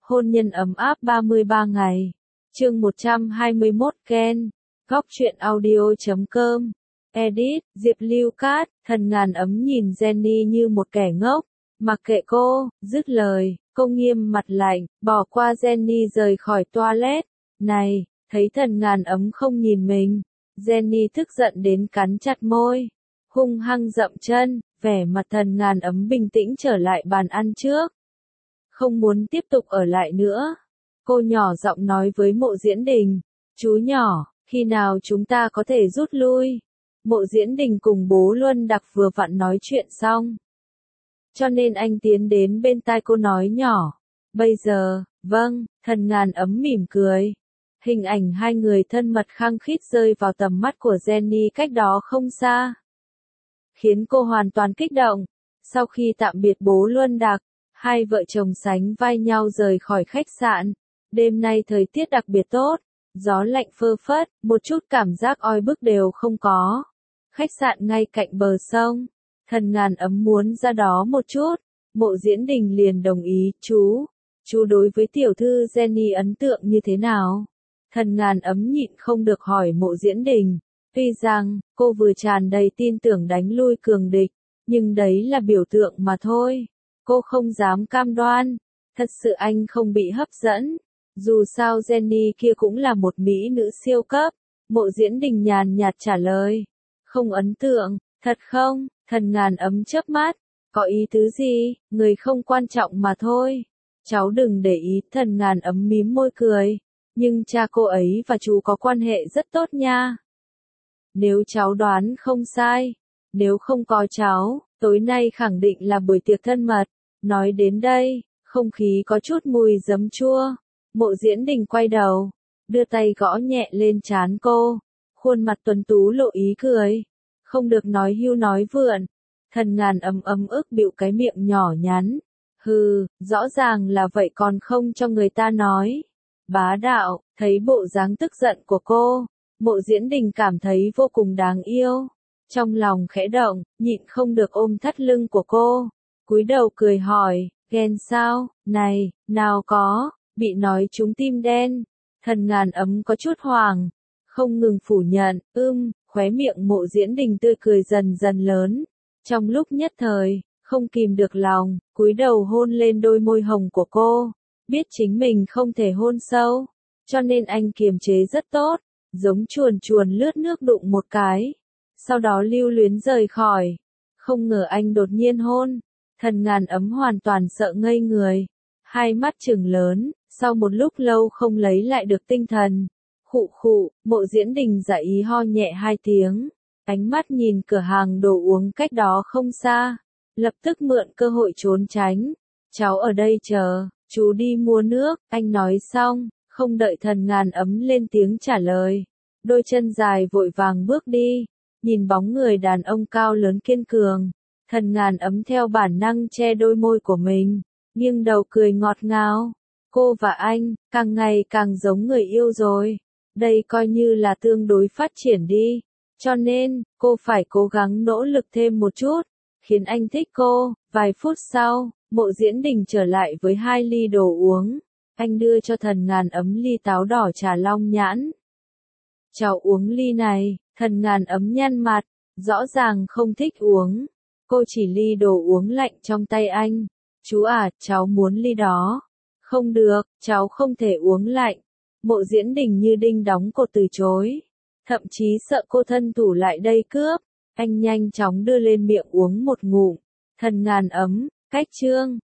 Hôn nhân ấm áp 33 ngày. Chương 121 Ken. Góc truyện audio.com. Edit, Diệp Lưu Cát. Thần ngàn ấm nhìn Jenny như một kẻ ngốc. Mặc kệ cô, dứt lời, cô nghiêm mặt lạnh, bỏ qua Jenny rời khỏi toilet. Này, thấy thần ngàn ấm không nhìn mình. Jenny tức giận đến cắn chặt môi. Hung hăng dậm chân, vẻ mặt thần ngàn ấm bình tĩnh trở lại bàn ăn trước. Không muốn tiếp tục ở lại nữa. Cô nhỏ giọng nói với Mộ Diễn Đình. Chú nhỏ, khi nào chúng ta có thể rút lui? Mộ Diễn Đình cùng bố Luân Đặc vừa vặn nói chuyện xong. Cho nên anh tiến đến bên tai cô nói nhỏ. Bây giờ, vâng, thần ngàn ấm mỉm cười. Hình ảnh hai người thân mật khăng khít rơi vào tầm mắt của Jenny cách đó không xa. Khiến cô hoàn toàn kích động. Sau khi tạm biệt bố Luân Đặc, hai vợ chồng sánh vai nhau rời khỏi khách sạn. Đêm nay thời tiết đặc biệt tốt, gió lạnh phơ phất, một chút cảm giác oi bức đều không có. Khách sạn ngay cạnh bờ sông, thần ngàn ấm muốn ra đó một chút, Mộ Diễn Đình liền đồng ý. Chú đối với tiểu thư Jenny ấn tượng như thế nào? Thần ngàn ấm nhịn không được hỏi Mộ Diễn Đình. Tuy rằng, cô vừa tràn đầy tin tưởng đánh lui cường địch, nhưng đấy là biểu tượng mà thôi. Cô không dám cam đoan. Thật sự anh không bị hấp dẫn. Dù sao Jenny kia cũng là một mỹ nữ siêu cấp. Mộ Diễn Đình nhàn nhạt trả lời. Không ấn tượng, thật không? Thần ngàn ấm chớp mắt. Có ý tứ gì? Người không quan trọng mà thôi. Cháu đừng để ý. Thần ngàn ấm mím môi cười. Nhưng cha cô ấy và chú có quan hệ rất tốt nha. Nếu cháu đoán không sai. Nếu không có cháu, tối nay khẳng định là buổi tiệc thân mật. Nói đến đây, không khí có chút mùi giấm chua. Mộ Diễn Đình quay đầu, đưa tay gõ nhẹ lên trán cô. Khuôn mặt tuấn tú lộ ý cười. Không được nói hưu nói vượn. Thần ngàn ấm ức bịu cái miệng nhỏ nhắn. Hừ, rõ ràng là vậy còn không cho người ta nói. Bá đạo, thấy bộ dáng tức giận của cô. Mộ Diễn Đình cảm thấy vô cùng đáng yêu. Trong lòng khẽ động, nhịn không được ôm thắt lưng của cô. Cúi đầu cười hỏi, ghen sao? Này, nào có, bị nói trúng tim đen. Thần ngàn ấm có chút hoảng, không ngừng phủ nhận, khóe miệng Mộ Diễn Đình tươi cười dần dần lớn. Trong lúc nhất thời, không kìm được lòng, cúi đầu hôn lên đôi môi hồng của cô. Biết chính mình không thể hôn sâu, cho nên anh kiềm chế rất tốt, giống chuồn chuồn lướt nước đụng một cái. Sau đó lưu luyến rời khỏi. Không ngờ anh đột nhiên hôn. Thần ngàn ấm hoàn toàn sợ ngây người. Hai mắt trừng lớn, sau một lúc lâu không lấy lại được tinh thần. Khụ khụ, Mộ Diễn Đình giả ý ho nhẹ hai tiếng. Ánh mắt nhìn cửa hàng đồ uống cách đó không xa. Lập tức mượn cơ hội trốn tránh. Cháu ở đây chờ, chú đi mua nước, anh nói xong, không đợi thần ngàn ấm lên tiếng trả lời. Đôi chân dài vội vàng bước đi. Nhìn bóng người đàn ông cao lớn kiên cường, thần ngàn ấm theo bản năng che đôi môi của mình, nghiêng đầu cười ngọt ngào. Cô và anh, càng ngày càng giống người yêu rồi. Đây coi như là tương đối phát triển đi. Cho nên, cô phải cố gắng nỗ lực thêm một chút, khiến anh thích cô. Vài phút sau, Mộ Diễn Đình trở lại với 2 ly đồ uống. Anh đưa cho thần ngàn ấm ly táo đỏ trà long nhãn. Cháu uống ly này. Thần ngàn ấm nhăn mặt, rõ ràng không thích uống. Cô chỉ ly đồ uống lạnh trong tay anh. Chú à, cháu muốn ly đó. Không được, cháu không thể uống lạnh. Mộ Diễn Đình như đinh đóng cột từ chối. Thậm chí sợ cô thân thủ lại đây cướp. Anh nhanh chóng đưa lên miệng uống một ngụm. Thần ngàn ấm, cách chương.